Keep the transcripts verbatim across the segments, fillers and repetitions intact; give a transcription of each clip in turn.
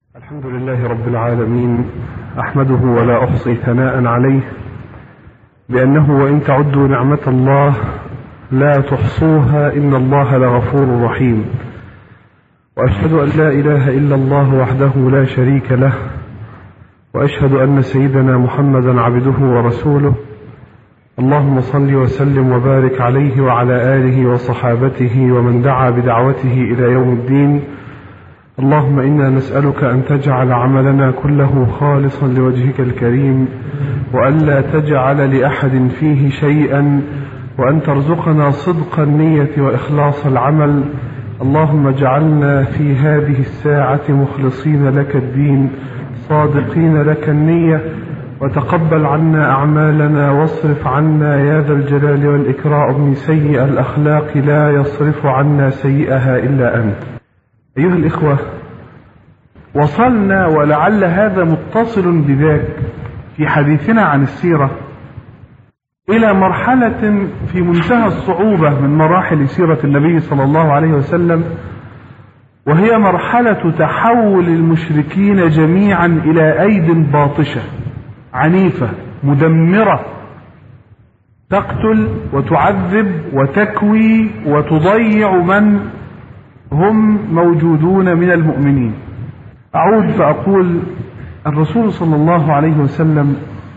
الحمد لله رب العالمين، أحمده ولا أحصي ثناء عليه، بأنه وإن تعدوا نعمة الله لا تحصوها إن الله لغفور رحيم. وأشهد أن لا إله إلا الله وحده لا شريك له، وأشهد أن سيدنا محمدا عبده ورسوله. اللهم صل وسلم وبارك عليه وعلى آله وصحابته ومن دعا بدعوته إلى يوم الدين. اللهم إنا نسألك أن تجعل عملنا كله خالصا لوجهك الكريم، وأن لا تجعل لأحد فيه شيئا، وأن ترزقنا صدق النية وإخلاص العمل. اللهم اجعلنا في هذه الساعة مخلصين لك الدين صادقين لك النية، وتقبل عنا أعمالنا واصرف عنا يا ذا الجلال والإكرام سيئ الأخلاق، لا يصرف عنا سيئها إلا أنت. أيها الإخوة، وصلنا ولعل هذا متصل بذاك في حديثنا عن السيرة إلى مرحلة في منتهى الصعوبة من مراحل سيرة النبي صلى الله عليه وسلم، وهي مرحلة تحول المشركين جميعا إلى أيد باطشة عنيفة مدمرة، تقتل وتعذب وتكوي وتضيع من هم موجودون من المؤمنين. أعود فأقول الرسول صلى الله عليه وسلم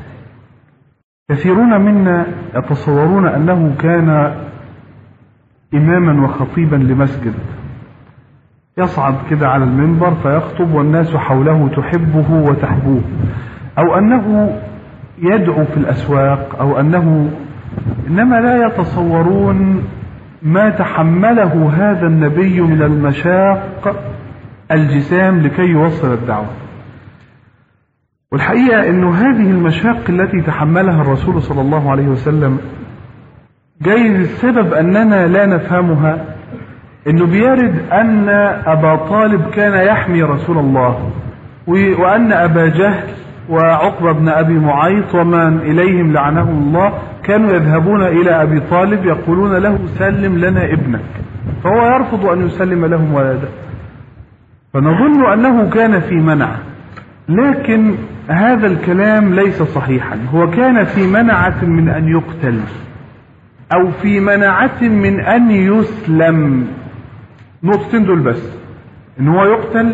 كثيرون منا يتصورون أنه كان إماما وخطيبا لمسجد، يصعد كده على المنبر فيخطب والناس حوله تحبه وتحبوه، أو أنه يدعو في الأسواق، أو أنه إنما لا يتصورون ما تحمله هذا النبي من المشاق الجسام لكي يوصل الدعوة. والحقيقة أن هذه المشاق التي تحملها الرسول صلى الله عليه وسلم جايز السبب أننا لا نفهمها، أنه بيرد أن أبا طالب كان يحمي رسول الله، وأن أبا جهل وعقبة بن أبي معيط ومن إليهم لعنهم الله كانوا يذهبون إلى أبي طالب يقولون له سلم لنا ابنك، فهو يرفض أن يسلم لهم ولده، فنظن أنه كان في منع. لكن هذا الكلام ليس صحيحا، هو كان في منعة من أن يقتل، أو في منعة من أن يسلم. نقطتين دول بس، إن هو يقتل.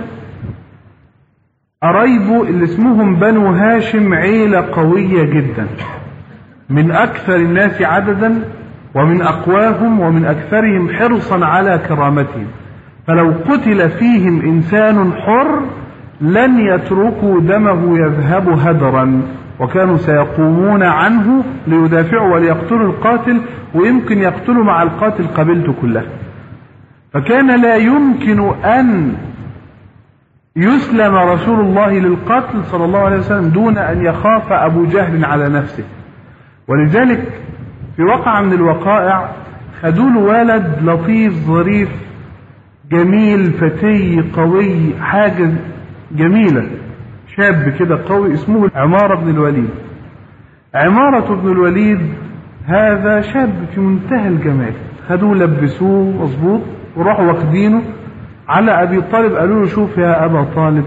قرايبه اللي اسمهم بنو هاشم عيلة قوية جدا، من أكثر الناس عددا ومن أقواهم ومن أكثرهم حرصا على كرامتهم، فلو قتل فيهم إنسان حر لن يتركوا دمه يذهب هدرا، وكانوا سيقومون عنه ليدافعوا وليقتلوا القاتل، ويمكن يقتلوا مع القاتل قبيلته كلها. فكان لا يمكن أن يسلم رسول الله للقتل صلى الله عليه وسلم دون أن يخاف أبو جهل على نفسه. ولذلك في وقع من الوقائع خدوا له ولد لطيف ظريف جميل فتي قوي، حاجة جميلة، شاب كده قوي، اسمه عمارة بن الوليد. عمارة بن الوليد هذا شاب في منتهى الجمال، خدوه لبسوه مظبوط وراحوا واخدينه على أبي طالب، قالوا له شوف يا أبا طالب،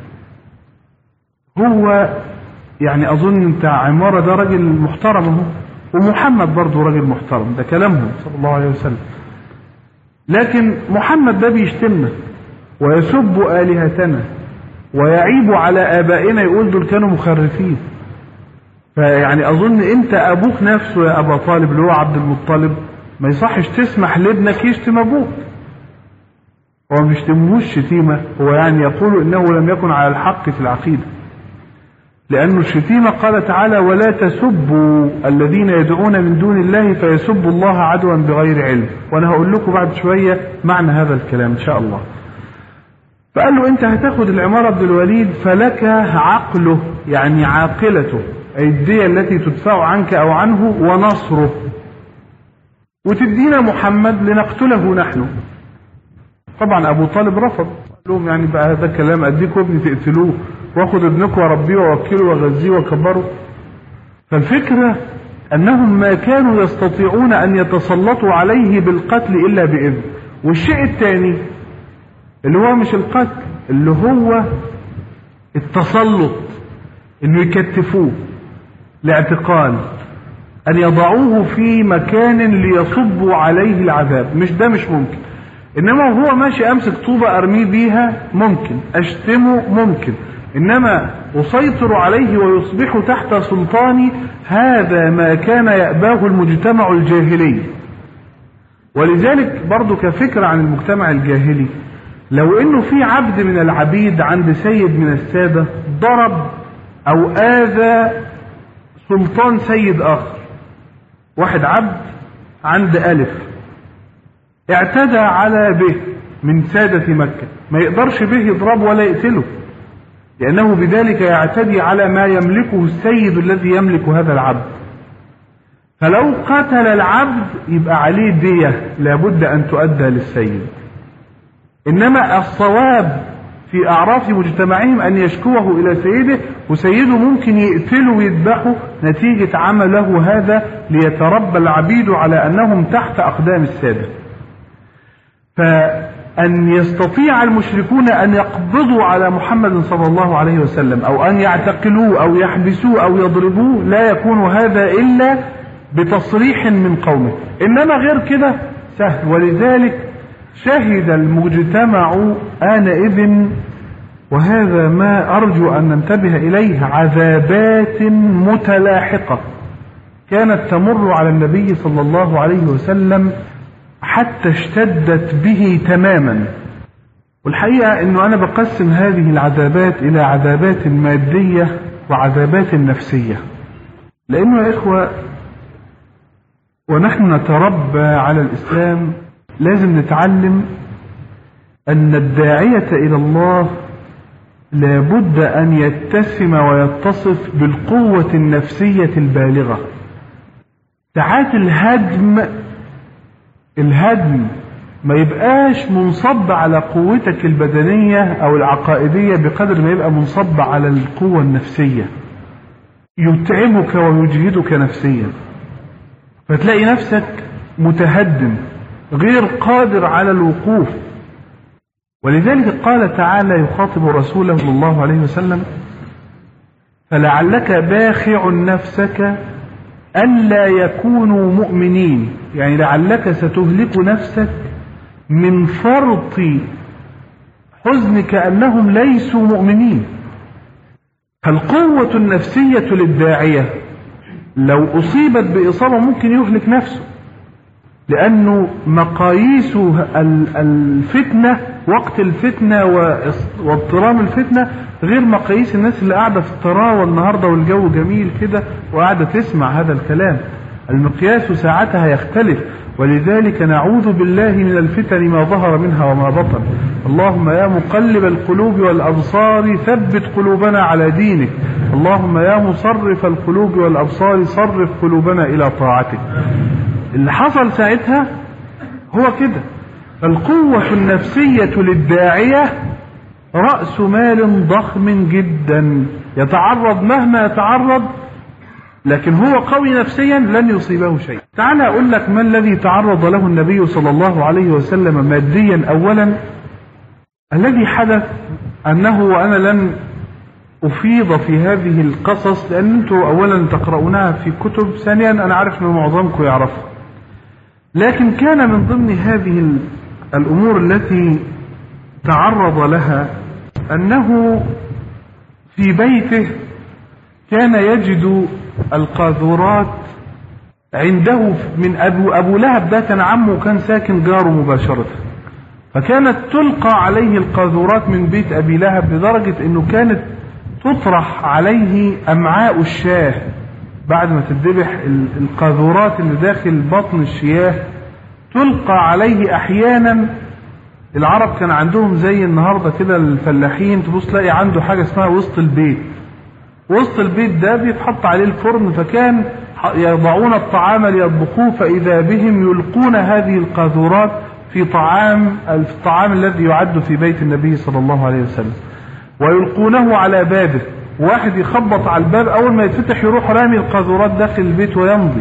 هو يعني أظن أنت عمارة ده راجل محترم اهو، ومحمد برضه راجل محترم، ده كلامهم صلى الله عليه وسلم، لكن محمد ده بيشتمنا ويسب آلهتنا ويعيب على آبائنا، يقول دول كانوا مخرفين. فيعني أظن أنت أبوك نفسه يا أبا طالب اللي هو عبد المطلب ما يصحش تسمح لابنك يشتم أبوك. هو ما بيشتمهوش شتيمة، هو يعني يقول إنه لم يكن على الحق في العقيدة، لأن الشتيمة قال تعالى ولا تسبوا الذين يدعون من دون الله فيسبوا الله عدوا بغير علم، وأنا هقول لكم بعد شوية معنى هذا الكلام إن شاء الله. فقال له أنت هتاخد العمارة بن الوليد فلك عقله، يعني عاقلته، أي الدية التي تدفع عنك أو عنه، ونصره، وتدينا محمد لنقتله نحن. طبعا أبو طالب رفض، قال لهم يعني بقى هذا كلام، أديكوا ابني تقتلوه واخد ابنكم واربيه واوكله واغذيه واكبره. فالفكرة أنهم ما كانوا يستطيعون أن يتسلطوا عليه بالقتل إلا بإذن. والشيء الثاني اللي هو مش القتل، اللي هو التسلط، انه يكتفوه، الاعتقال، ان يضعوه في مكان ليصبوا عليه العذاب، مش ده مش ممكن. انما هو ماشي امسك طوبة ارميه بيها ممكن، اشتمه ممكن، انما اسيطر عليه ويصبح تحت سلطاني، هذا ما كان يأباه المجتمع الجاهلي. ولذلك برضو كفكرة عن المجتمع الجاهلي، لو انه في عبد من العبيد عند سيد من السادة ضرب او اذى سلطان سيد اخر، واحد عبد عند الف اعتدى على به من سادة مكة، ما يقدرش به يضرب ولا يقتله، لأنه بذلك يعتدي على ما يملكه السيد الذي يملك هذا العبد. فلو قتل العبد يبقى عليه دية لابد أن تؤدى للسيد. إنما الصواب في أعراف مجتمعهم أن يشكوه إلى سيده، وسيده ممكن يقتله ويذبحه نتيجة عمله هذا، ليتربى العبيد على أنهم تحت أقدام السادة. فأن يستطيع المشركون أن يقبضوا على محمد صلى الله عليه وسلم، أو أن يعتقلوه أو يحبسوه أو يضربوه، لا يكون هذا إلا بتصريح من قومه، إنما غير كده سهل. ولذلك شهد المجتمع آنئذ، وهذا ما أرجو أن ننتبه إليه، عذابات متلاحقة كانت تمر على النبي صلى الله عليه وسلم حتى اشتدت به تماما. والحقيقة أنه أنا بقسم هذه العذابات إلى عذابات مادية وعذابات نفسية، لأنه يا إخوة ونحن نتربى على الإسلام لازم نتعلم أن الداعية إلى الله لابد أن يتسم ويتصف بالقوة النفسية البالغة. ساعات الهدم الهدم ما يبقاش منصب على قوتك البدنية أو العقائدية بقدر ما يبقى منصب على القوة النفسية، يتعبك ويجهدك نفسيا، فتلاقي نفسك متهدم غير قادر على الوقوف. ولذلك قال تعالى يخاطب رسوله صلى الله عليه وسلم: فلعلك باخع نفسك ألا يكونوا مؤمنين، يعني لعلك ستهلك نفسك من فرط حزنك أنهم ليسوا مؤمنين. فالقوة النفسية للداعية لو أصيبت بإصابة ممكن يهلك نفسه، لأنه مقاييس الفتنة وقت الفتنة واضطرام الفتنة غير مقاييس الناس اللي قاعدة في الطراوة النهاردة والجو جميل كده وقاعدة تسمع هذا الكلام. المقياس ساعتها يختلف. ولذلك نعوذ بالله من الفتن ما ظهر منها وما بطن. اللهم يا مقلب القلوب والأبصار ثبت قلوبنا على دينك. اللهم يا مصرف القلوب والأبصار صرف قلوبنا إلى طاعتك. اللي حصل ساعتها هو كده. القوة النفسية للداعية رأس مال ضخم جدا، يتعرض مهما يتعرض، لكن هو قوي نفسيا لن يصيبه شيء. تعال أقول لك ما الذي تعرض له النبي صلى الله عليه وسلم ماديا. أولا الذي حدث أنه، وأنا لن أفيض في هذه القصص لأن أنتم أولا تقرؤونها في كتب، ثانيا أنا عارف أن معظمكم يعرفها، لكن كان من ضمن هذه الأمور التي تعرض لها أنه في بيته كان يجد القاذورات عنده من أبو, أبو لهب. ده كان عمه وكان ساكن جاره مباشرة، فكانت تلقى عليه القاذورات من بيت أبي لهب، لدرجة أنه كانت تطرح عليه أمعاء الشاه بعد ما تذبح. القاذورات اللي داخل بطن الشياه تلقى عليه أحيانا. العرب كان عندهم زي النهاردة كده الفلاحين، تبص تلاقي عنده حاجة اسمها وسط البيت. وسط البيت ده بيتحط عليه الفرن، فكان يضعون الطعام ليطبخوه، فإذا بهم يلقون هذه القاذورات في طعام الطعام الذي يعد في بيت النبي صلى الله عليه وسلم، ويلقونه على بابه. واحد يخبط على الباب، أول ما يتفتح يروح رامي القاذورات داخل البيت ويمضي.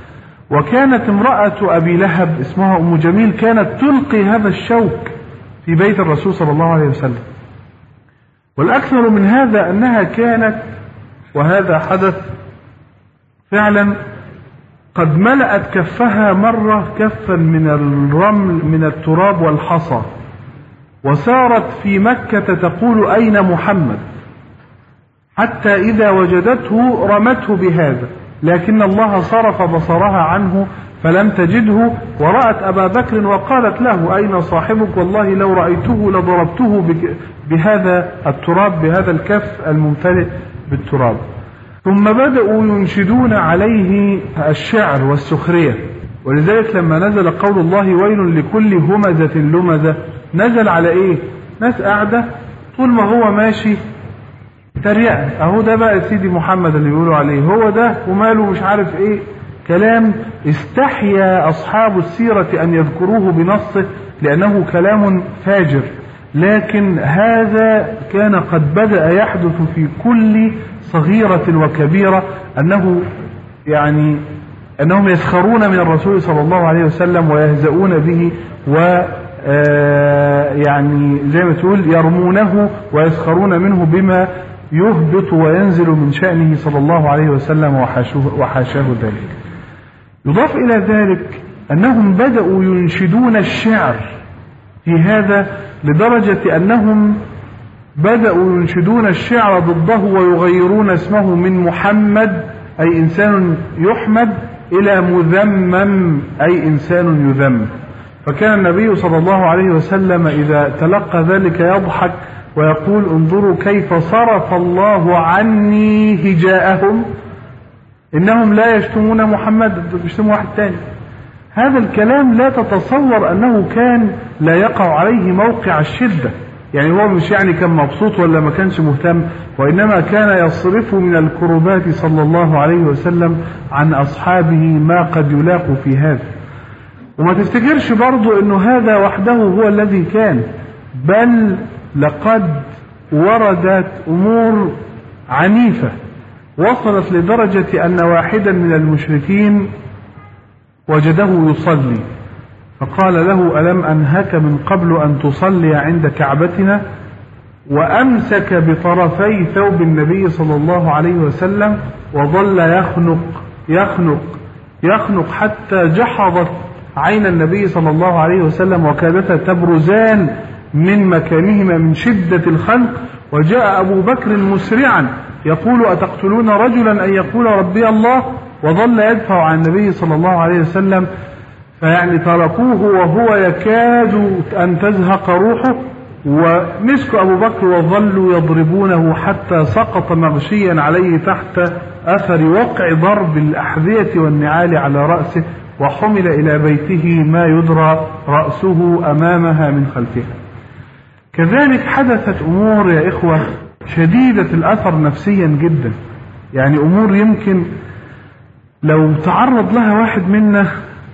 وكانت امرأة أبي لهب اسمها أم جميل كانت تلقي هذا الشوك في بيت الرسول صلى الله عليه وسلم. والأكثر من هذا أنها كانت، وهذا حدث فعلا، قد ملأت كفها مرة كفا من الرمل من التراب والحصى، وسارت في مكة تقول أين محمد، حتى إذا وجدته رمته بهذا، لكن الله صرف بصرها عنه فلم تجده، ورأت أبا بكر وقالت له أين صاحبك، والله لو رأيته لضربته بهذا التراب، بهذا الكف الممتلئ بالتراب. ثم بدأوا ينشدون عليه الشعر والسخرية، ولذلك لما نزل قول الله ويل لكل همزة لمزة، نزل على ايه؟ ناس قاعدة طول ما هو ماشي تريقة، اهو ده بقى سيدي محمد اللي بيقولوا عليه، هو ده وماله مش عارف ايه، كلام استحيا اصحاب السيرة ان يذكروه بنصه لانه كلام فاجر، لكن هذا كان قد بدأ يحدث في كل صغيرة وكبيرة، أنه يعني أنهم يسخرون من الرسول صلى الله عليه وسلم ويهزؤون به، و يعني زي ما تقول يرمونه ويسخرون منه بما يهبط وينزل من شأنه صلى الله عليه وسلم وحاشاه ذلك. يضاف إلى ذلك أنهم بدأوا ينشدون الشعر في هذا، لدرجة أنهم بدأوا ينشدون الشعر ضده ويغيرون اسمه من محمد أي إنسان يحمد إلى مذمم أي إنسان يذم. فكان النبي صلى الله عليه وسلم إذا تلقى ذلك يضحك ويقول انظروا كيف صرف الله عني هجاءهم، إنهم لا يشتمون محمد، يشتموا واحد تاني. هذا الكلام لا تتصور أنه كان لا يقع عليه موقع الشدة، يعني هو مش يعني كان مبسوط ولا ما كانش مهتم، وإنما كان يصرف من الكربات صلى الله عليه وسلم عن أصحابه ما قد يلاقوا في هذا. وما تفتكرش برضو أنه هذا وحده هو الذي كان، بل لقد وردت أمور عنيفة وصلت لدرجة أن واحدا من المشركين وجده يصلي فقال له ألم أنهك من قبل أن تصلي عند كعبتنا، وأمسك بطرفي ثوب النبي صلى الله عليه وسلم وظل يخنق يخنق يخنق حتى جحظت عين النبي صلى الله عليه وسلم وكادتا تبرزان من مكانهما من شدة الخنق. وجاء أبو بكر مسرعا يقول أتقتلون رجلا أن يقول ربي الله، وظل يدفع عن النبي صلى الله عليه وسلم، فيعني تركوه وهو يكاد أن تزهق روحه، ومسكوا أبو بكر وظلوا يضربونه حتى سقط مغشيا عليه تحت أثر وقع ضرب الأحذية والنعال على رأسه، وحمل إلى بيته ما يدرى رأسه أمامها من خلفها. كذلك حدثت أمور يا إخوة شديدة الأثر نفسيا جدا، يعني أمور يمكن لو تعرض لها واحد منا.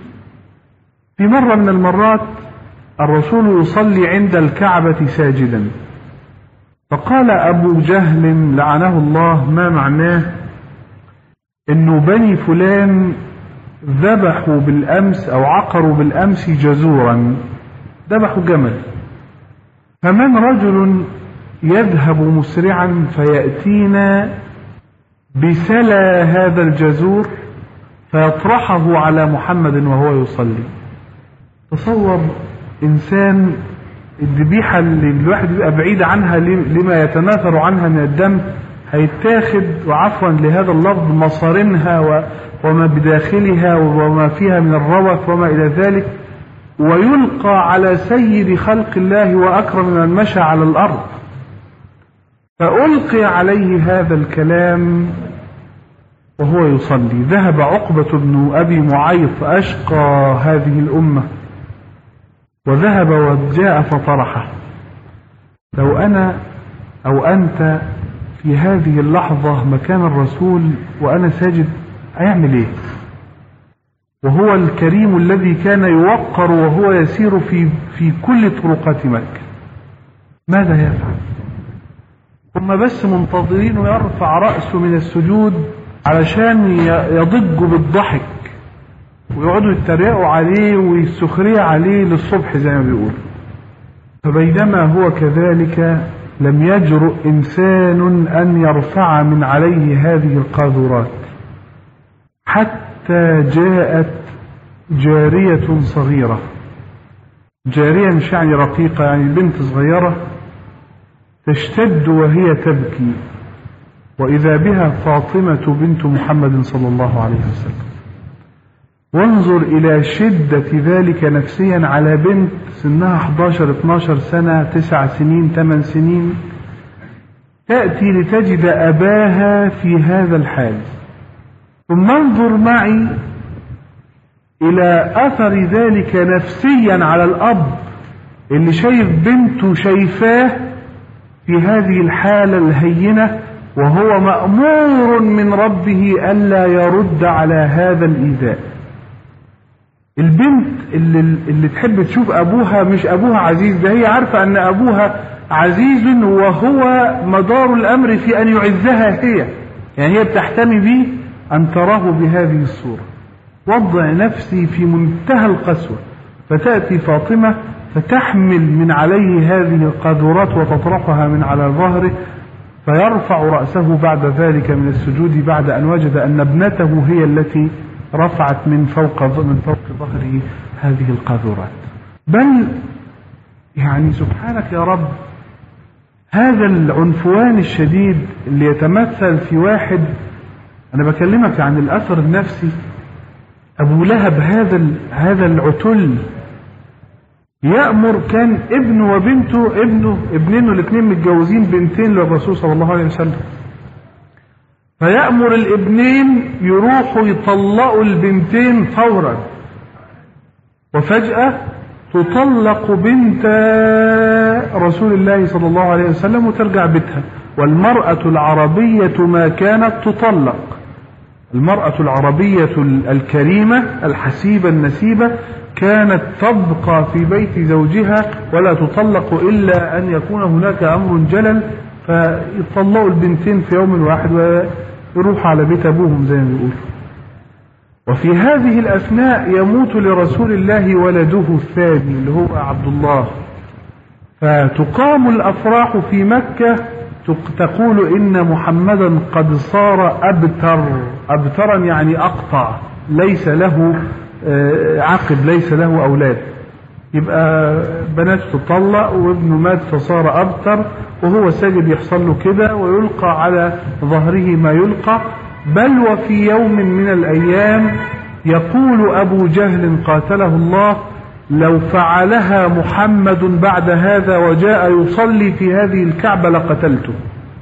في مرة من المرات الرسول يصلي عند الكعبة ساجدا، فقال أبو جهل لعنه الله ما معناه إنه بني فلان ذبحوا بالأمس أو عقروا بالأمس جزورا، ذبحوا جمل، فمن رجل يذهب مسرعا فيأتينا بسلى هذا الجزور فيطرحه على محمد وهو يصلي. تصور إنسان الذبيحة اللي الواحد يبقى بعيد عنها لما يتناثر عنها من الدم هيتاخد، وعفوا لهذا اللفظ، مصارنها وما بداخلها وما فيها من الروث وما إلى ذلك، ويلقى على سيد خلق الله وأكرم من مشى على الأرض. فألقي عليه هذا الكلام وهو يصلي. ذهب عقبة بن أبي معيط أشقى هذه الأمة وذهب وجاء فطرحه. لو أنا أو أنت في هذه اللحظة مكان الرسول وأنا ساجد هيعمل إيه؟ وهو الكريم الذي كان يوقر وهو يسير في في كل طرقات مكة، ماذا يفعل؟ هم بس منتظرين يرفع رأسه من السجود علشان يضج بالضحك ويقعدوا يتريقوا عليه ويسخريه عليه للصبح زي ما بيقولوا. فبينما هو كذلك لم يجرؤ إنسان أن يرفع من عليه هذه القاذورات، حتى جاءت جارية صغيرة، جارية مش يعني رقيقة، يعني بنت صغيرة تشتد وهي تبكي، وإذا بها فاطمة بنت محمد صلى الله عليه وسلم. وانظر إلى شدة ذلك نفسيا على بنت سنها احد عشر اثني عشر سنة، تسع سنين، ثمان سنين، تأتي لتجد أباها في هذا الحال. ثم انظر معي إلى أثر ذلك نفسيا على الأب اللي شايف بنته شايفاه في هذه الحالة الهينة، وهو مأمور من ربه ألا يرد على هذا الإيذاء. البنت اللي, اللي تحب تشوف أبوها مش أبوها عزيز، ده هي عارفة أن أبوها عزيز وهو مدار الأمر في أن يعزها هي، يعني هي بتحتمي به أن تراه بهذه الصورة. وضع نفسي في منتهى القسوة، فتأتي فاطمة فتحمل من عليه هذه القاذورات وتطرحها من على ظهره، فيرفع رأسه بعد ذلك من السجود بعد أن وجد أن ابنته هي التي رفعت من فوق من فوق ظهره هذه القاذورات. بل يعني سبحانك يا رب، هذا العنفوان الشديد اللي يتمثل في واحد، أنا بكلمك عن الأثر النفسي. أبو لهب هذا هذا العتل يأمر، كان ابنه وبنته، ابنه ابنينه الاثنين متجوزين بنتين للرسول صلى الله عليه وسلم، فيأمر الابنين يروحوا يطلقوا البنتين فورا، وفجأة تطلق بنت رسول الله صلى الله عليه وسلم وترجع بيتها. والمرأة العربية ما كانت تطلق، المرأة العربية الكريمة الحسيبة النسيبة كانت تبقى في بيت زوجها ولا تطلق إلا أن يكون هناك أمر جلل، فيطلقوا البنتين في يوم واحد ويروحوا على بيت أبوهم زي ما بيقولوا. وفي هذه الأثناء يموت لرسول الله ولده الثاني اللي هو عبد الله، فتقام الأفراح في مكة تقول إن محمدا قد صار أبتر، أبترا يعني أقطع، ليس له عقب، ليس له أولاد، يبقى بنات تطلق وابنه مات فصار أبتر، وهو ساجد يحصل له كده ويلقى على ظهره ما يلقى. بل وفي يوم من الأيام يقول أبو جهل قاتله الله: لو فعلها محمد بعد هذا وجاء يصلي في هذه الكعبة لقتلته.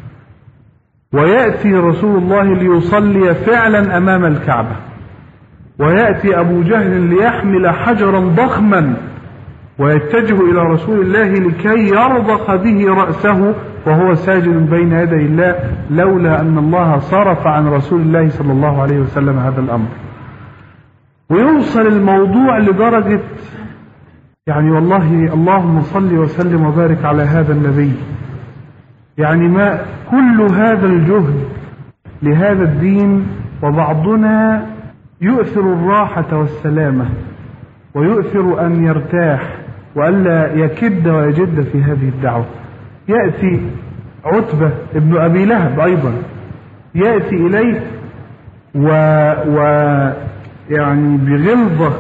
ويأتي رسول الله ليصلي فعلا أمام الكعبة، ويأتي أبو جهل ليحمل حجرا ضخما ويتجه إلى رسول الله لكي يرضخ به رأسه وهو ساجد بين يدي الله، لولا أن الله صرف عن رسول الله صلى الله عليه وسلم هذا الأمر. ويوصل الموضوع لدرجة يعني والله اللهم صل وسلم وبارك على هذا النبي، يعني ما كل هذا الجهد لهذا الدين، وبعضنا يؤثر الراحة والسلامة ويؤثر أن يرتاح وألا يكد ويجد في هذه الدعوة. يأتي عتبة ابن أبي لهب أيضا يأتي إليه و, و يعني بغلظة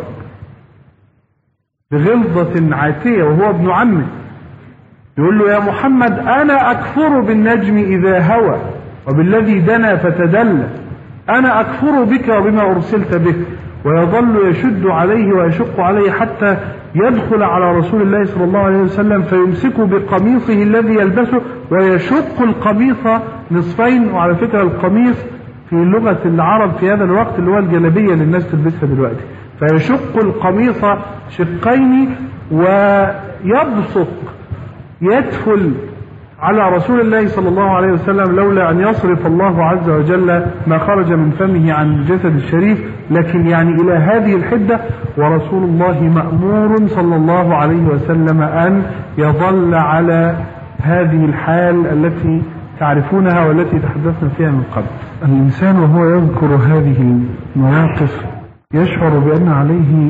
بغلظة عاتية وهو ابن عمه، يقول له: يا محمد أنا أكفر بالنجم إذا هوى وبالذي دنا فتدلى، أنا أكفر بك وبما أرسلت به. ويظل يشد عليه ويشق عليه حتى يدخل على رسول الله صلى الله عليه وسلم فيمسك بقميصه الذي يلبسه ويشق القميص نصفين. وعلى فكرة القميص في لغة العرب في هذا الوقت اللي هو الجلابية اللي الناس تلبسها دلوقتي، فيشق القميص شقين ويبصق يدخل على رسول الله صلى الله عليه وسلم، لولا أن يصرف الله عز وجل ما خرج من فمه عن الجسد الشريف، لكن يعني إلى هذه الحدة. ورسول الله مأمور صلى الله عليه وسلم أن يظل على هذه الحال التي تعرفونها والتي تحدثنا فيها من قبل. الإنسان وهو يذكر هذه المواقف يشعر بأن عليه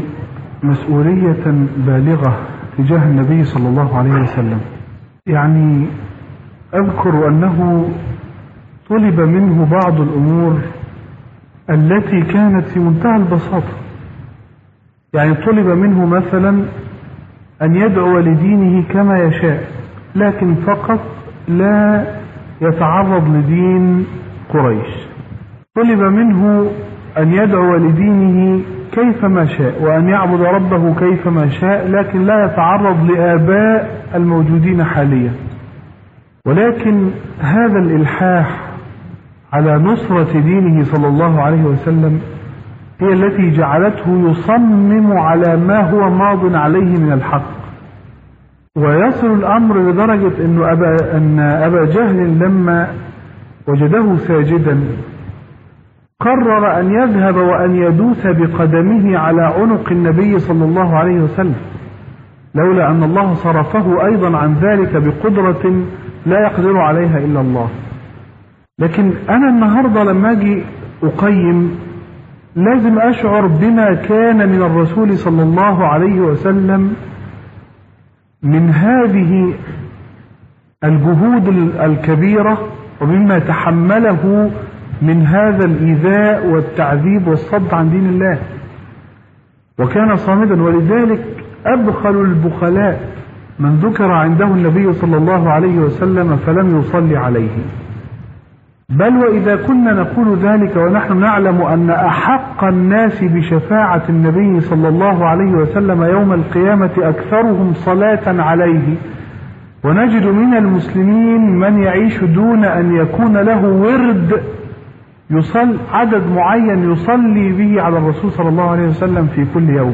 مسؤولية بالغة تجاه النبي صلى الله عليه وسلم. يعني أذكر أنه طلب منه بعض الأمور التي كانت في منتهى البساطة. يعني طلب منه مثلا أن يدعو لدينه كما يشاء، لكن فقط لا يتعرض لدين قريش. طلب منه أن يدعو لدينه كيفما شاء وأن يعبد ربه كيفما شاء، لكن لا يتعرض لآباء الموجودين حاليا. ولكن هذا الإلحاح على نصرة دينه صلى الله عليه وسلم هي التي جعلته يصمم على ما هو ماض عليه من الحق. ويصل الأمر لدرجة أن أبا, أن أبا جهل لما وجده ساجدا قرر أن يذهب وأن يدوس بقدمه على عنق النبي صلى الله عليه وسلم، لولا أن الله صرفه أيضا عن ذلك بقدرة لا يقدر عليها إلا الله. لكن أنا النهاردة لما أجي أقيم لازم أشعر بما كان من الرسول صلى الله عليه وسلم من هذه الجهود الكبيرة، ومما تحمله من هذا الإيذاء والتعذيب والصد عن دين الله، وكان صامدا. ولذلك أبخل البخلاء من ذكر عنده النبي صلى الله عليه وسلم فلم يصلي عليه. بل وإذا كنا نقول ذلك ونحن نعلم أن أحق الناس بشفاعة النبي صلى الله عليه وسلم يوم القيامة أكثرهم صلاة عليه، ونجد من المسلمين من يعيش دون أن يكون له ورد يصل عدد معين يصلي به على الرسول صلى الله عليه وسلم في كل يوم.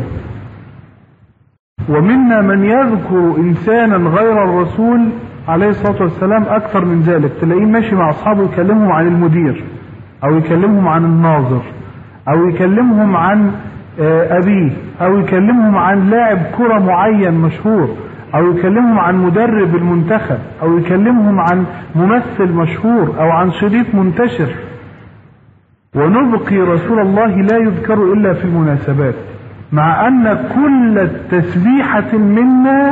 ومنا من يذكر إنسانا غير الرسول عليه الصلاة والسلام أكثر من ذلك، تلاقيه ماشي مع أصحابه يكلمهم عن المدير، أو يكلمهم عن الناظر، أو يكلمهم عن أبيه، أو يكلمهم عن لاعب كرة معين مشهور، أو يكلمهم عن مدرب المنتخب، أو يكلمهم عن ممثل مشهور، أو عن شريط منتشر. ونبقي رسول الله لا يذكر إلا في المناسبات، مع أن كل تسبيحة منا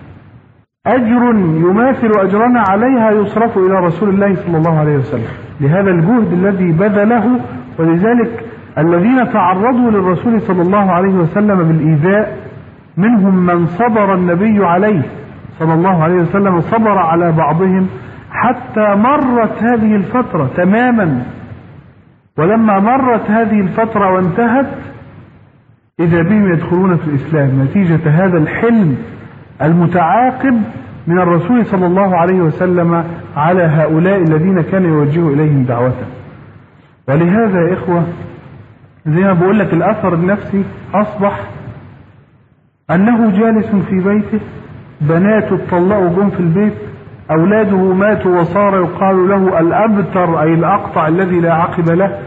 أجر يماثل أجرنا عليها يصرف إلى رسول الله صلى الله عليه وسلم لهذا الجهد الذي بذله. ولذلك الذين تعرضوا للرسول صلى الله عليه وسلم بالإيذاء منهم من صبر النبي عليه صلى الله عليه وسلم، صبر على بعضهم حتى مرت هذه الفترة تماما. ولما مرت هذه الفترة وانتهت إذا بهم يدخلون في الإسلام نتيجة هذا الحلم المتعاقب من الرسول صلى الله عليه وسلم على هؤلاء الذين كان يوجه إليهم دعوته. ولهذا يا إخوة زي ما بقول لك الأثر النفسي أصبح أنه جالس في بيته، بناته اتطلقوا جم في البيت، أولاده ماتوا وصار يقال له الأبتر أي الأقطع الذي لا عقب له،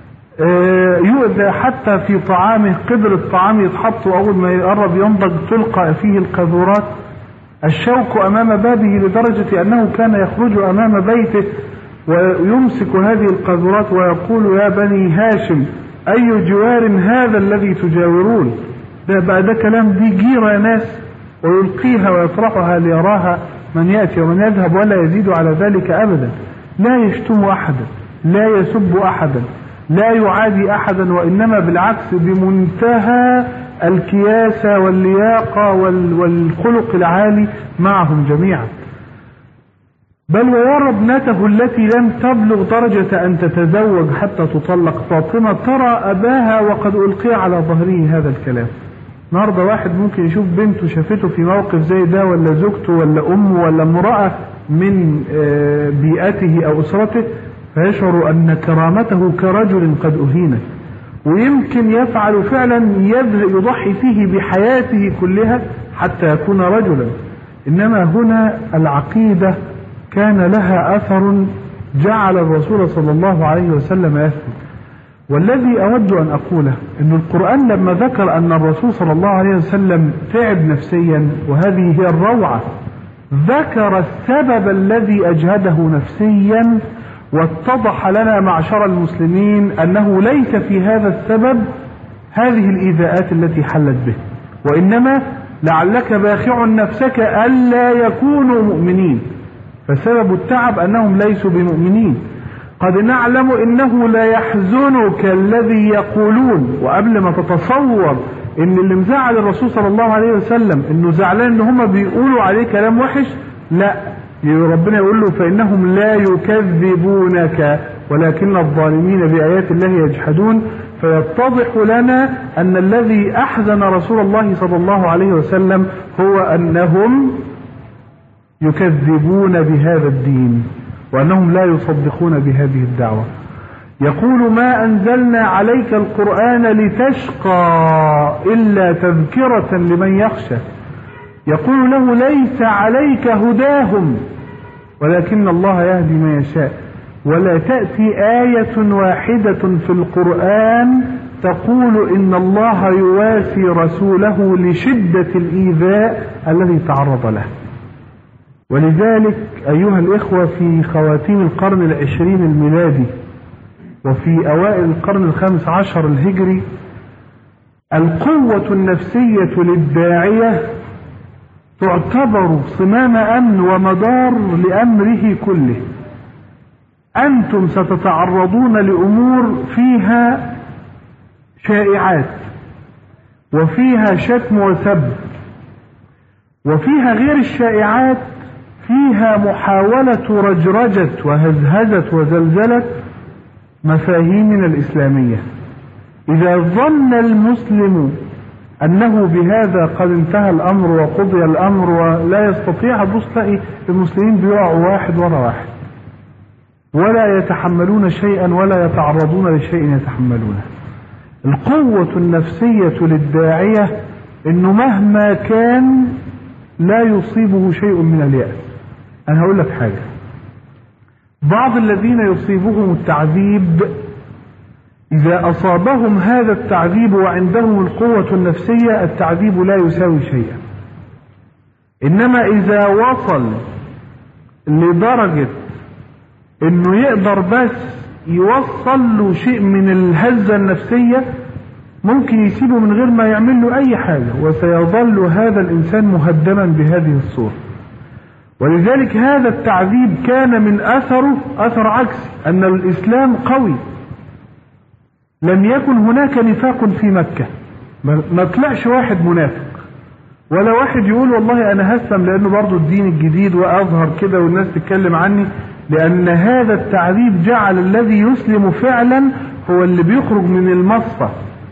يؤذى حتى في طعامه، قدر الطعام يتحط وأول ما يقرب ينضج تلقى فيه القاذورات، الشوك أمام بابه لدرجة أنه كان يخرج أمام بيته ويمسك هذه القاذورات ويقول يا بني هاشم أي جوار هذا الذي تجاورون. ده بقى ده كلام دي جيرة يا ناس، ويلقيها ويطرحها ليراها من يأتي ومن يذهب ولا يزيد على ذلك أبدا. لا يشتم أحدا، لا يسب أحدا، لا يعادي أحدا، وإنما بالعكس بمنتهى الكياسة واللياقة والخلق العالي معهم جميعا. بل ويرى ابنته التي لم تبلغ درجة أن تتزوج حتى تطلق، فاطمة، ترى أباها وقد ألقي على ظهره هذا الكلام. النهارده واحد ممكن يشوف بنته شافته في موقف زي ده، ولا زوجته ولا أمه ولا امرأة من بيئته أو أسرته، فيشعر أن كرامته كرجل قد أهينت، ويمكن يفعل فعلا يضحي فيه بحياته كلها حتى يكون رجلا. إنما هنا العقيدة كان لها أثر جعل الرسول صلى الله عليه وسلم يثبت. والذي أود أن أقوله أن القرآن لما ذكر أن الرسول صلى الله عليه وسلم تعب نفسيا، وهذه هي الروعة، ذكر السبب الذي أجهده نفسيا، واتضح لنا معشر المسلمين أنه ليس في هذا السبب هذه الإيذاءات التي حلت به، وإنما لعلك باخع نفسك ألا يكونوا مؤمنين. فسبب التعب أنهم ليسوا بمؤمنين. قد نعلم إنه لا يحزنك الذي يقولون، وقبل ما تتصور إن اللي مزعل الرسول صلى الله عليه وسلم إنه زعلان إن هم بيقولوا عليه كلام وحش، لا، ربنا يقول له فإنهم لا يكذبونك ولكن الظالمين بآيات الله يجحدون. فيتضح لنا أن الذي أحزن رسول الله صلى الله عليه وسلم هو أنهم يكذبون بهذا الدين وأنهم لا يصدقون بهذه الدعوة. يقول ما أنزلنا عليك القرآن لتشقى إلا تذكرة لمن يخشى. يقول له ليس عليك هداهم ولكن الله يهدي من يشاء. ولا تأتي آية واحدة في القرآن تقول إن الله يواسي رسوله لشدة الإيذاء الذي تعرض له. ولذلك أيها الإخوة في خواتيم القرن العشرين الميلادي وفي أوائل القرن الخامس عشر الهجري القوة النفسية للداعية تعتبر صمام أمن ومدار لأمره كله. أنتم ستتعرضون لأمور فيها شائعات وفيها شتم وسب، وفيها غير الشائعات فيها محاولة رجرجة وهزهزة وزلزلة مفاهيمنا الإسلامية. إذا ظن المسلم أنه بهذا قد انتهى الأمر وقضي الأمر ولا يستطيع، بص تلاقي المسلمين بيقعوا واحد ورا واحد ولا يتحملون شيئا ولا يتعرضون لشيء يتحملونه. القوة النفسية للداعية إنه مهما كان لا يصيبه شيء من اليأس. أنا هقول لك حاجة، بعض الذين يصيبهم التعذيب إذا أصابهم هذا التعذيب وعندهم القوة النفسية التعذيب لا يساوي شيئا. إنما إذا وصل لدرجة إنه يقدر بس يوصل له شيء من الهزة النفسية ممكن يسيبه من غير ما يعمل له أي حاجة، وسيظل هذا الإنسان مهدما بهذه الصورة. ولذلك هذا التعذيب كان من أثره أثر عكسي، أن الإسلام قوي. لم يكن هناك نفاق في مكة، ما طلعش واحد منافق ولا واحد يقول والله أنا هسلم لأنه برضو الدين الجديد وأظهر كده والناس تتكلم عني، لأن هذا التعذيب جعل الذي يسلم فعلا هو اللي بيخرج من المصفى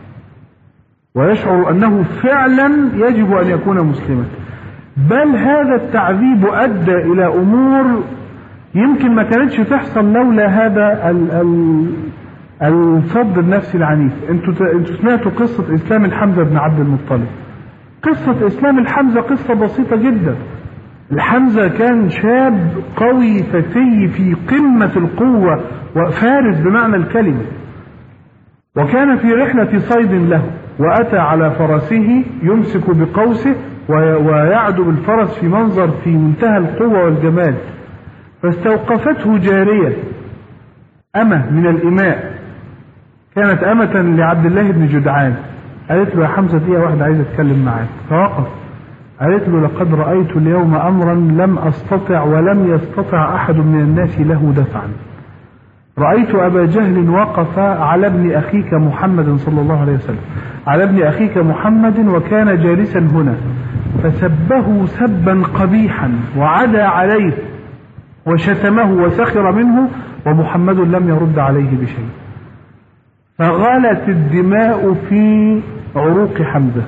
ويشعر أنه فعلا يجب أن يكون مسلما. بل هذا التعذيب أدى إلى أمور يمكن ما كانتش تحصل لولا هذا ال ال الصد النفسي العنيف. انتوا انتوا سمعتوا قصة إسلام الحمزة بن عبد المطلب. قصة إسلام الحمزة قصة بسيطة جدا. الحمزة كان شاب قوي فتي في قمة القوة وفارس بمعنى الكلمة، وكان في رحلة صيد له، وأتى على فرسه يمسك بقوسه ويعدو بالفرس في منظر في منتهى القوة والجمال. فاستوقفته جارية أمة من الإماء، كانت أمة لعبد الله بن جدعان. قالت له يا حمزة دقيقة واحدة عايز أتكلم معاك. فوقف. قالت له لقد رأيت اليوم أمرا لم أستطع ولم يستطع أحد من الناس له دفعا. رأيت أبا جهل وقف على ابن أخيك محمد صلى الله عليه وسلم، على ابن أخيك محمد، وكان جالسا هنا، فسبه سبا قبيحا وعدا عليه وشتمه وسخر منه، ومحمد لم يرد عليه بشيء. فغالت الدماء في عروق حمزة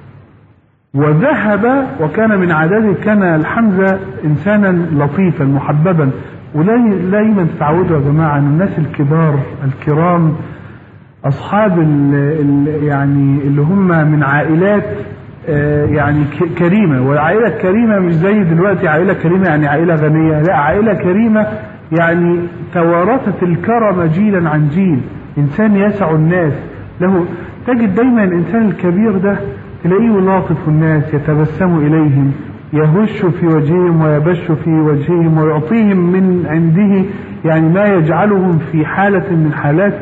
وذهب. وكان من عادته، كان الحمزة إنسانا لطيفا محببا، ودايما تتعودوا يا جماعة أن الناس الكبار الكرام أصحاب ال ال يعني اللي هم من عائلات يعني كريمة، والعائلة الكريمة مش زي دلوقتي عائلة كريمة يعني عائلة غنية، لا، عائلة كريمة يعني توارثت الكرم جيلا عن جيل، إنسان يسع الناس له. تجد دايما الإنسان الكبير ده تلاقيه يلاطف الناس، يتبسم إليهم، يهش في وجههم ويبش في وجههم، ويعطيهم من عنده يعني ما يجعلهم في حالة من حالات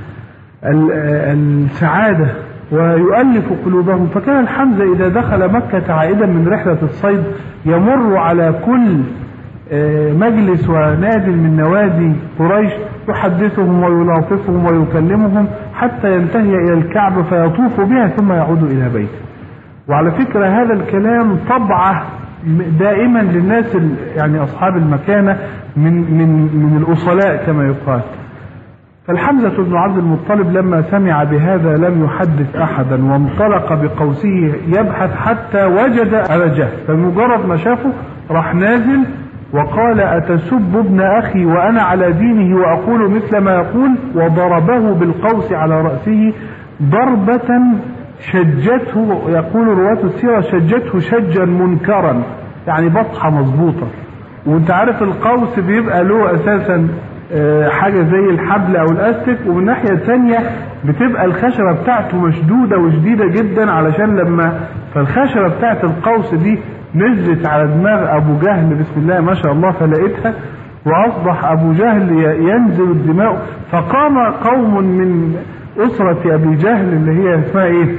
السعادة ويؤلف قلوبهم. فكان الحمزة إذا دخل مكة عائدا من رحلة الصيد يمر على كل مجلس ونادي من نوادي قريش يحدثهم ويلاطفهم ويكلمهم حتى ينتهي إلى الكعبة فيطوف بها ثم يعود إلى بيته. وعلى فكرة هذا الكلام طبعه دائما للناس يعني أصحاب المكانة من من من الأصلاء كما يقال. فالحمزة بن عبد المطلب لما سمع بهذا لم يحدث أحدا وانطلق بقوسه يبحث حتى وجد أبا جهل، فمجرد ما شافه راح نازل وقال أتسب ابن أخي وأنا على دينه وأقول مثل ما يقول، وضربه بالقوس على رأسه ضربة شجته، يقول رواة السيرة شجته شجا منكرا، يعني بطحة مظبوطة. وانت عارف القوس بيبقى له أساسا حاجة زي الحبل أو الأستك، ومن ناحية ثانية بتبقى الخشبة بتاعته مشدودة وشديدة جدا، علشان لما فالخشبة بتاعت القوس دي نزلت على دماغ أبو جهل بسم الله ما شاء الله فلقيتها، وأصبح أبو جهل ينزل الدماء. فقام قوم من أسرة أبي جهل اللي هي اسمها إيه؟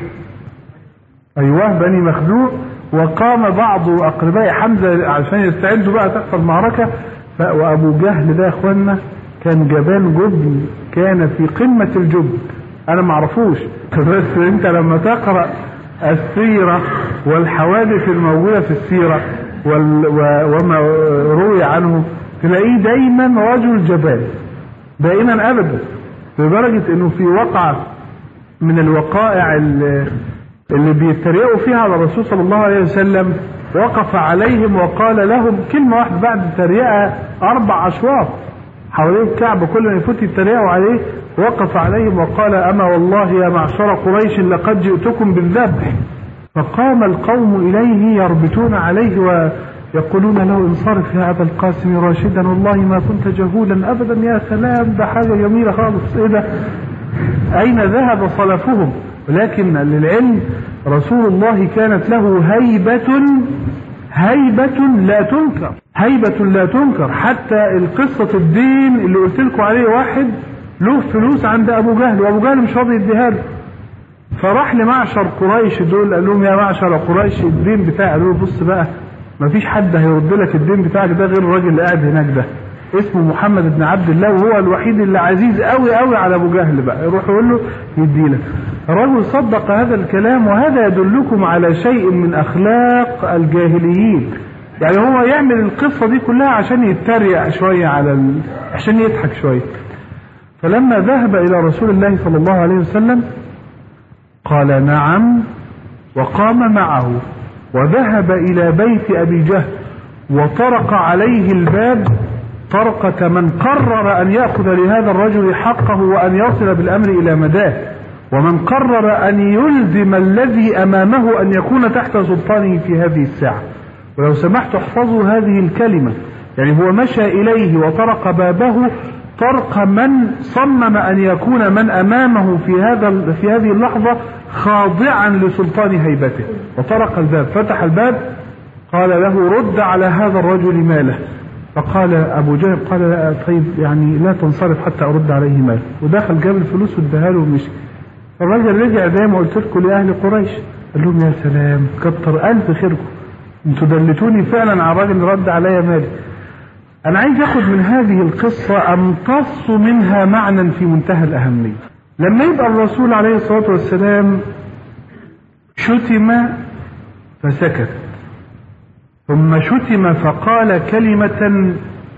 أيوه بني مخزوع، وقام بعض أقرباء حمزة عشان يستعدوا بقى تحصل معركة. وأبو جهل ده يا إخوانا كان جبان جبن، كان في قمة الجبن، أنا معرفوش بس أنت لما تقرأ السيرة والحوادث الموجودة في السيرة وما روي عنه تلاقيه دايما رجل جبان دائما أبدا، لدرجة أنه في وقعة من الوقائع اللي بيتريقوا فيها على الرسول صلى الله عليه وسلم وقف عليهم وقال لهم كلمة واحدة بعد تريقة أربع أشواط حوالين الكعبة كل ما يفوت يتريقوا عليه، وقف عليهم وقال أما والله يا معشر قريش لقد جئتكم بالذبح. فقام القوم إليه يربطون عليه ويقولون له انصرف يا أبا القاسم راشدا والله ما كنت جهولا أبدا. يا سلام ده حاجة جميلة خالص، إيه ده؟ أين ذهب صلفهم؟ ولكن للعلم رسول الله كانت له هيبة هيبة لا تنكر، هيبة لا تنكر. حتى القصة الدين اللي قلت لكم عليه واحد له فلوس عند أبو جهل وأبو جهل مش راضي يديها له، فراح لمعشر قريش دول قال لهم يا معشر قريش الدين بتاعي، قالوا له بص بقى مفيش حد هيرد لك الدين بتاعك ده غير الراجل اللي قاعد هناك ده اسمه محمد بن عبد الله، وهو الوحيد اللي عزيز قوي قوي على ابو جهل، بقى يروح يقول له يديلك. الرجل صدق هذا الكلام، وهذا يدلكم على شيء من اخلاق الجاهليين. يعني هو يعمل القصة دي كلها عشان يتريق شوية على ال... عشان يضحك شوية. فلما ذهب الى رسول الله صلى الله عليه وسلم قال نعم، وقام معه وذهب الى بيت ابي جهل وطرق عليه الباب طرقة من قرر أن يأخذ لهذا الرجل حقه وأن يصل بالأمر إلى مداه، ومن قرر أن يلزم الذي أمامه أن يكون تحت سلطانه في هذه الساعة. ولو سمحت احفظوا هذه الكلمة، يعني هو مشى إليه وطرق بابه طرق من صمم أن يكون من أمامه في هذا في هذه اللحظة خاضعا لسلطان هيبته، وطرق الباب فتح الباب قال له رد على هذا الرجل ماله. فقال أبو جهل قال لا طيب يعني لا تنصرف حتى أرد عليه ماله، ودخل جاب الفلوس واداها له ومشي. الرجل رجع زي ما قلت لكم لأهل قريش قال لهم يا سلام كتر ألف خيركم، انتوا دلتوني فعلا على الراجل رد عليا مالي. أنا عايز أخذ من هذه القصة أمتص منها معنى في منتهى الأهمية. لما يبقى الرسول عليه الصلاة والسلام شتم فسكت، ثم شتم فقال كلمة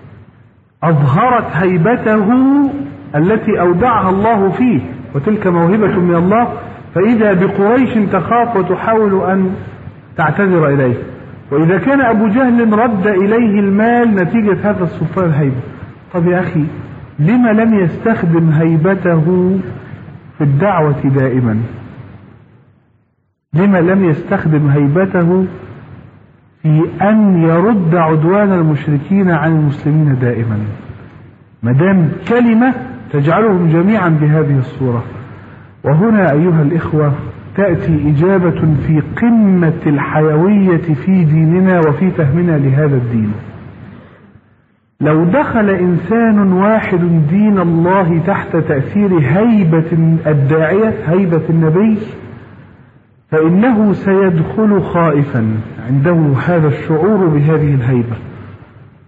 أظهرت هيبته التي أودعها الله فيه، وتلك موهبة من الله، فإذا بقريش تخاف وتحاول أن تعتذر إليه. وإذا كان أبو جهل رد إليه المال نتيجة هذا السلطان الهيبة، طب يا أخي لما لم يستخدم هيبته في الدعوة دائما؟ لما لم يستخدم هيبته في أن يرد عدوان المشركين عن المسلمين دائما؟ مدام كلمة تجعلهم جميعا بهذه الصورة. وهنا أيها الإخوة تأتي إجابة في قمة الحيوية في ديننا وفي فهمنا لهذا الدين. لو دخل إنسان واحد دين الله تحت تأثير هيبة الداعية، هيبة النبي، فإنه سيدخل خائفا عنده هذا الشعور بهذه الهيبة،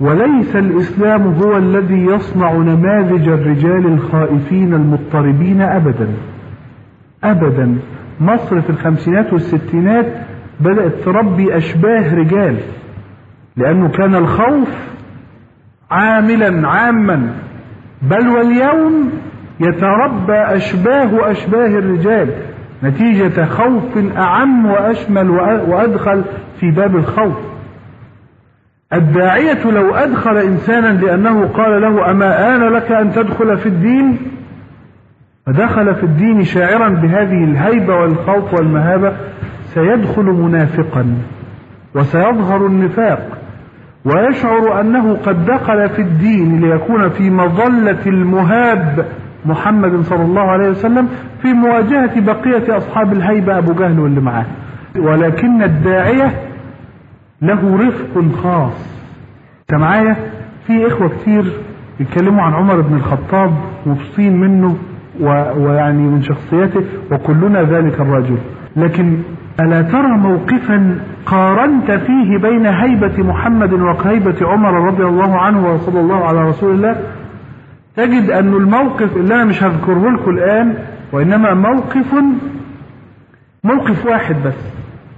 وليس الإسلام هو الذي يصنع نماذج الرجال الخائفين المضطربين أبدا أبدا. مصر في الخمسينات والستينات بدأت تربي أشباه رجال، لأنه كان الخوف عاملا عاما، بل واليوم يتربى أشباه أشباه الرجال نتيجة خوف أعم وأشمل وأدخل في باب الخوف. الداعية لو أدخل إنسانا لأنه قال له أما آن لك أن تدخل في الدين، فدخل في الدين شاعرا بهذه الهيبة والخوف والمهابة، سيدخل منافقا وسيظهر النفاق ويشعر أنه قد دخل في الدين ليكون في مظلة المهاب محمد صلى الله عليه وسلم في مواجهة بقية أصحاب الهيبة أبو جهل واللي معاه. ولكن الداعية له رفق خاص. انت معايا؟ في إخوة كتير يتكلموا عن عمر بن الخطاب مبسوطين منه ويعني من شخصيته وكلنا ذلك الرجل، لكن ألا ترى موقفا قارنت فيه بين هيبة محمد وهيبة عمر رضي الله عنه وصلى الله على رسول الله؟ تجد أن الموقف اللي أنا مش هذكره لكم الآن وإنما موقف موقف واحد بس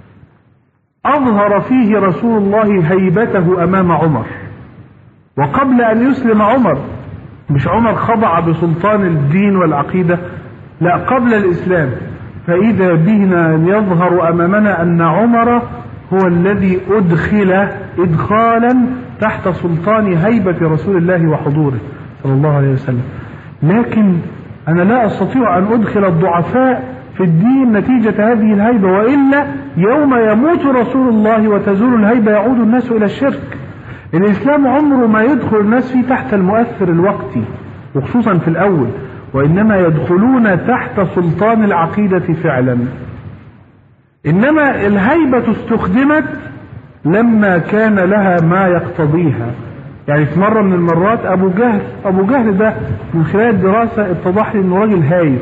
أظهر فيه رسول الله هيبته أمام عمر. وقبل أن يسلم عمر، مش عمر خضع بسلطان الدين والعقيدة، لا، قبل الإسلام، فإذا بنا يظهر أمامنا أن عمر هو الذي أدخل إدخالا تحت سلطان هيبة رسول الله وحضوره صلى الله عليه وسلم. لكن أنا لا أستطيع أن أدخل الضعفاء في الدين نتيجة هذه الهيبة، وإلا يوم يموت رسول الله وتزول الهيبة يعود الناس إلى الشرك. الإسلام عمره ما يدخل الناس فيه تحت المؤثر الوقتي وخصوصا في الأول، وإنما يدخلون تحت سلطان العقيدة فعلا. إنما الهيبة استخدمت لما كان لها ما يقتضيها. يعني في مرة من المرات أبو جهل أبو جهل ده من خلال الدراسة اتضح لي إنه راجل هايف.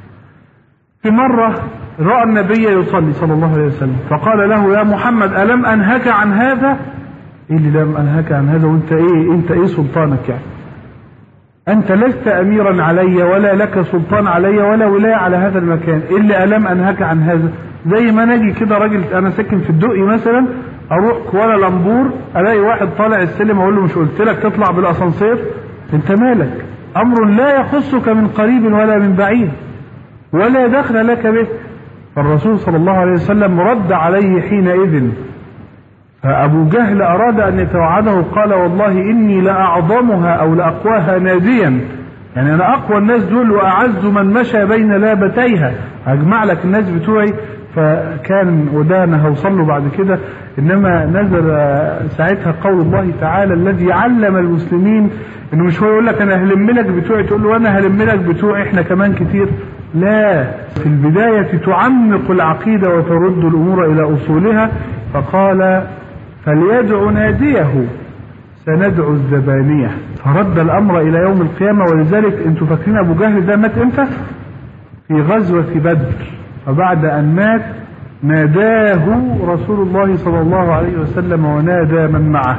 في مرة رأى النبي يصلي صلى الله عليه وسلم فقال له يا محمد ألم أنهك عن هذا؟ إيه اللي لم أنهك عن هذا وأنت إيه أنت إيه سلطانك يعني؟ أنت لست أميرا علي ولا لك سلطان علي ولا ولاية على هذا المكان، إيه اللي ألم أنهك عن هذا؟ زي ما نجي كده راجل أنا ساكن في الدقي مثلا، أروح كوالالمبور ألاقي واحد طالع السلم أقول له مش قلت لك تطلع بالأسانسير؟ أنت مالك؟ أمر لا يخصك من قريب ولا من بعيد ولا دخل لك به. فالرسول صلى الله عليه وسلم رد عليه حينئذ. فأبو جهل أراد أن يتوعده، قال والله إني لأعظمها أو لأقواها ناديا، يعني أنا أقوى الناس دول وأعز من مشى بين لابتيها، أجمع لك الناس بتوعي. فكان وده أنا هوصله بعد كده. إنما نزل ساعتها قول الله تعالى الذي علم المسلمين إنه مش هو يقول لك أنا هلم لك بتوعي تقول له أنا هلم لك بتوعي إحنا كمان كتير، لا، في البداية تعمق العقيدة وترد الأمور إلى أصولها. فقال فليدع ناديه سندعو الزبانية، فرد الأمر إلى يوم القيامة. ولذلك أنتم فاكرين أبو جهل ده مات إمتى؟ في غزوة بدر. فبعد أن مات ناداه رسول الله صلى الله عليه وسلم ونادى من معه،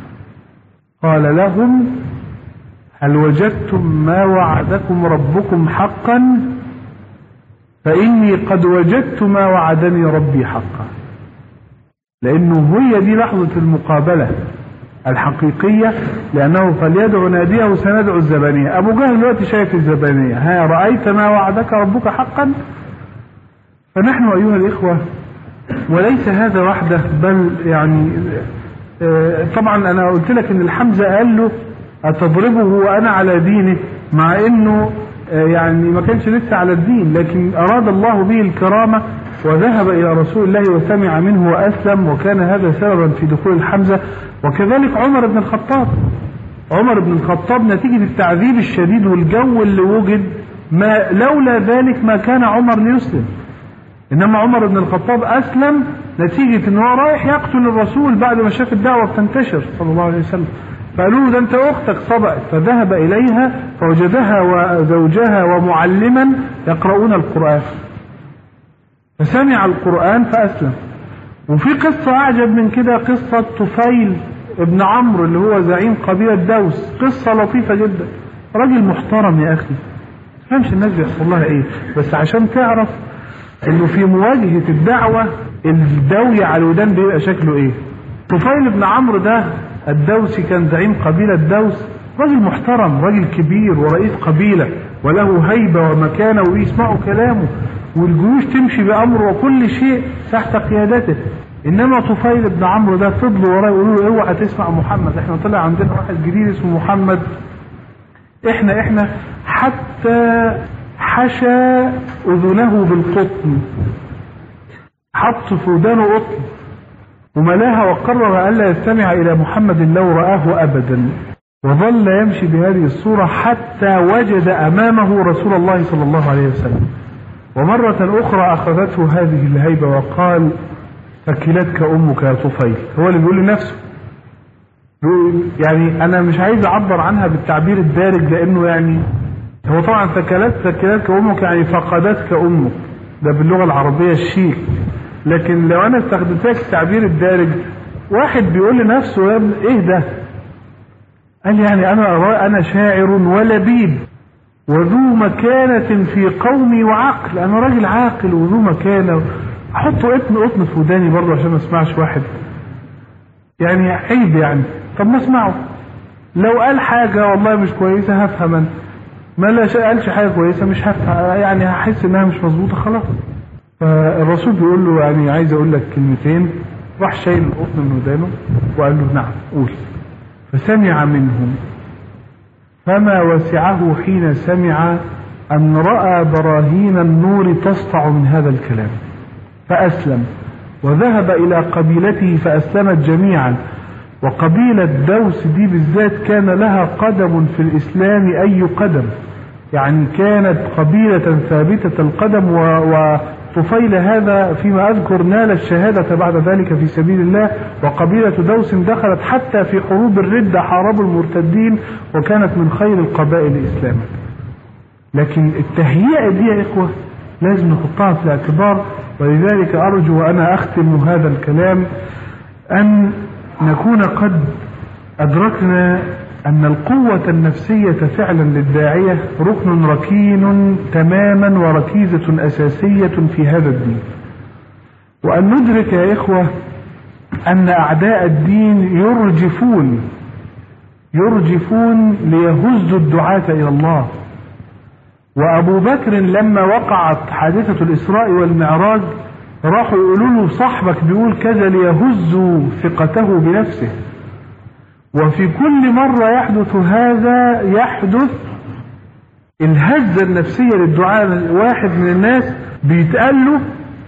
قال لهم هل وجدتم ما وعدكم ربكم حقا؟ فإني قد وجدت ما وعدني ربي حقا. لأنه هي دي لحظة المقابلة الحقيقية، لأنه فليدعو ناديه سندعو الزبانية. أبو جهل دلوقتي شايف الزبانية، ها رأيت ما وعدك ربك حقا؟ فنحن أيها الإخوة وليس هذا وحده، بل يعني طبعا أنا قلت لك إن الحمزة قال له أتضربه وأنا على دينه، مع إنه يعني ما كانش لسه على الدين، لكن أراد الله به الكرامة وذهب إلى رسول الله وسمع منه وأسلم، وكان هذا سببا في دخول الحمزة. وكذلك عمر بن الخطاب عمر بن الخطاب نتيجة التعذيب الشديد والجو اللي وجد، ما لولا ذلك ما كان عمر ليسلم. إنما عمر بن الخطاب أسلم نتيجة إنه رايح يقتل الرسول بعد ما شاف الدعوة بتنتشر صلى الله عليه وسلم. فقالوا له ده أنت أختك صبأت، فذهب إليها فوجدها وزوجها ومعلما يقرؤون القرآن، فسمع القرآن فأسلم. وفي قصة أعجب من كده، قصة طفيل ابن عمرو اللي هو زعيم قبيلة دوس، قصة لطيفة جدا، راجل محترم يا أخي، ما تفهمش الناس بيحصل لها إيه، بس عشان تعرف إنه في مواجهة الدعوة الدوي على الودان بيبقى شكله إيه. طفيل ابن عمرو ده الدوسي كان زعيم قبيلة دوس، راجل محترم، راجل كبير ورئيس قبيلة وله هيبة ومكانة ويسمعوا كلامه والجيوش تمشي بأمره وكل شيء تحت قيادته. إنما طفيل ابن عمرو ده فضلوا وراه يقولوا له اوعى تسمع محمد، احنا طلع عندنا واحد جديد اسمه محمد، احنا احنا حتى حشى أذنه بالقطن، حط في ودانه قطن وملاها وقرر ألا يستمع إلى محمد لو رآه أبدا، وظل يمشي بهذه الصورة حتى وجد أمامه رسول الله صلى الله عليه وسلم. ومرة أخرى أخذته هذه الهيبة وقال فكلتك أمك يا طفيل، هو اللي بيقول لنفسه، يعني أنا مش عايز أعبر عنها بالتعبير الدارج لأنه يعني هو طبعا فكلت فكلتك أمك يعني فقدتك أمك، ده باللغة العربية الشيك، لكن لو أنا استخدمتك التعبير الدارج واحد بيقول لنفسه يا ابن إيه ده؟ قال يعني أنا أرى أنا شاعر ولبيب وذو مكانة في قومي وعقل، أنا راجل عاقل وذو مكانة، أحط قطن قطن في وداني برضه عشان ما اسمعش واحد، يعني عيب يعني، طب ما اسمعه، لو قال حاجة والله مش كويسة هفهم أنا، ما لا قالش حاجة كويسة مش هفهم، يعني هحس إنها مش مظبوطة خلاص. فالرسول بيقول له يعني عايز أقول لك كلمتين، راح شايل القطن من ودانه وقال له نعم قول. فسمع منهم، فما وسعه حين سمع أن رأى براهين النور تسطع من هذا الكلام، فأسلم وذهب إلى قبيلته فأسلمت جميعا. وقبيلة دوس دي بالذات كان لها قدم في الإسلام أي قدم، يعني كانت قبيلة ثابتة القدم، وطفيل هذا فيما أذكر نال الشهادة بعد ذلك في سبيل الله. وقبيلة دوس دخلت حتى في حروب الردة، حاربوا المرتدين وكانت من خير القبائل إسلاما. لكن التهيئة دي يا إخوة لازم نحطها في الاعتبار، ولذلك أرجو وأنا أختم هذا الكلام أن نكون قد أدركنا أن القوة النفسية فعلا للداعية ركن ركين تماما وركيزة أساسية في هذا الدين، وأن ندرك يا إخوة أن أعداء الدين يرجفون يرجفون ليهزوا الدعاة إلى الله. وأبو بكر لما وقعت حادثة الإسراء والمعراج راحوا يقولوا له صاحبك بيقول كذا ليهزوا ثقته بنفسه. وفي كل مرة يحدث هذا يحدث الهزة النفسية للدعاء. واحد من الناس بيتقال له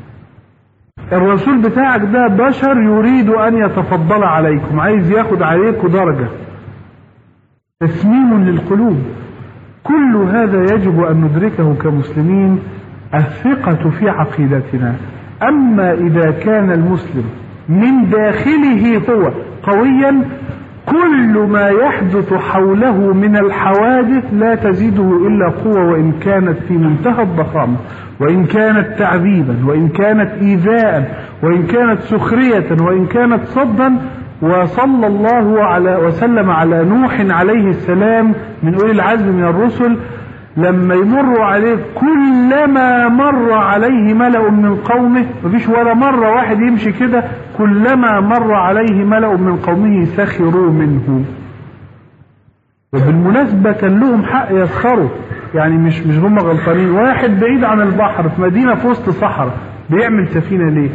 الرسول بتاعك ده بشر يريد أن يتفضل عليكم، عايز ياخد عليكم درجة، تسميم للقلوب. كل هذا يجب أن ندركه كمسلمين، الثقة في عقيدتنا. أما إذا كان المسلم من داخله هو قويا، كل ما يحدث حوله من الحوادث لا تزيده إلا قوة، وإن كانت في منتهى الضخامة، وإن كانت تعذيبا، وإن كانت إيذاء، وإن كانت سخرية، وإن كانت صدا. وصلى الله على وسلم على نوح عليه السلام من أولي العزم من الرسل، لما يمر عليه كلما مر عليه ملأ من قومه، مفيش ولا مرة واحد يمشي كده، كلما مر عليه ملأ من قومه سخروا منه. وبالمناسبة كان لهم حق يسخروا، يعني مش مش هم غلطانين. واحد بعيد عن البحر في مدينة في وسط صحراء بيعمل سفينة ليه؟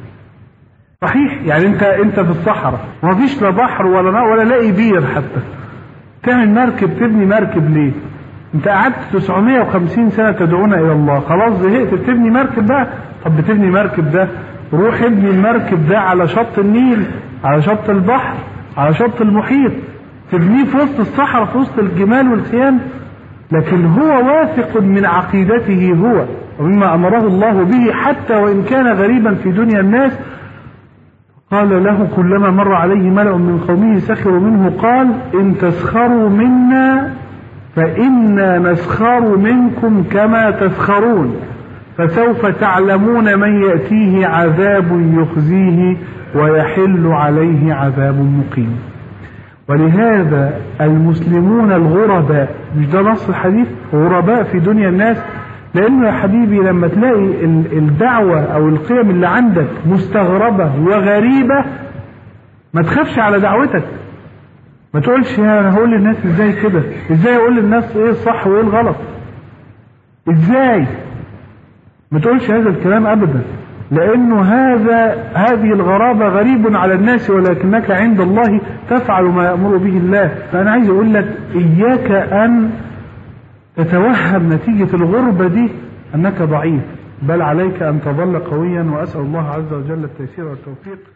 صحيح، يعني انت انت في الصحراء مفيش لا بحر ولا نار ولا لاقي بير حتى، تعمل مركب، تبني مركب ليه؟ انت قعدت تسعمائة وخمسين سنة تدعونا الى الله، خلاص زهقت تبني مركب بقى؟ طب بتبني مركب ده روح ابني المركب ده على شط النيل، على شط البحر، على شط المحيط، تبنيه في وسط الصحراء في وسط الجمال والخيام. لكن هو واثق من عقيدته هو ومما امره الله به، حتى وان كان غريبا في دنيا الناس. قال له كلما مر عليه ملأ من قومه سخروا منه، قال إن تسخروا منا فإنا نسخر منكم كما تسخرون، فسوف تعلمون من يأتيه عذاب يخزيه ويحل عليه عذاب مقيم. ولهذا المسلمون الغرباء، مش ده نص الحديث؟ غرباء في دنيا الناس. لأنه يا حبيبي لما تلاقي الدعوة أو القيم اللي عندك مستغربة وغريبة ما تخافش على دعوتك. ما تقولش يا أنا هقول للناس إزاي كده، إزاي أقول للناس إيه الصح وإيه الغلط، إزاي؟ ما تقولش هذا الكلام أبدا، لأنه هذا هذه الغرابة غريب على الناس، ولكنك عند الله تفعل ما يأمر به الله. فأنا عايز أقول لك إياك أن تتوهم نتيجة الغربة دي أنك ضعيف، بل عليك أن تظل قويا. وأسأل الله عز وجل التيسير والتوفيق.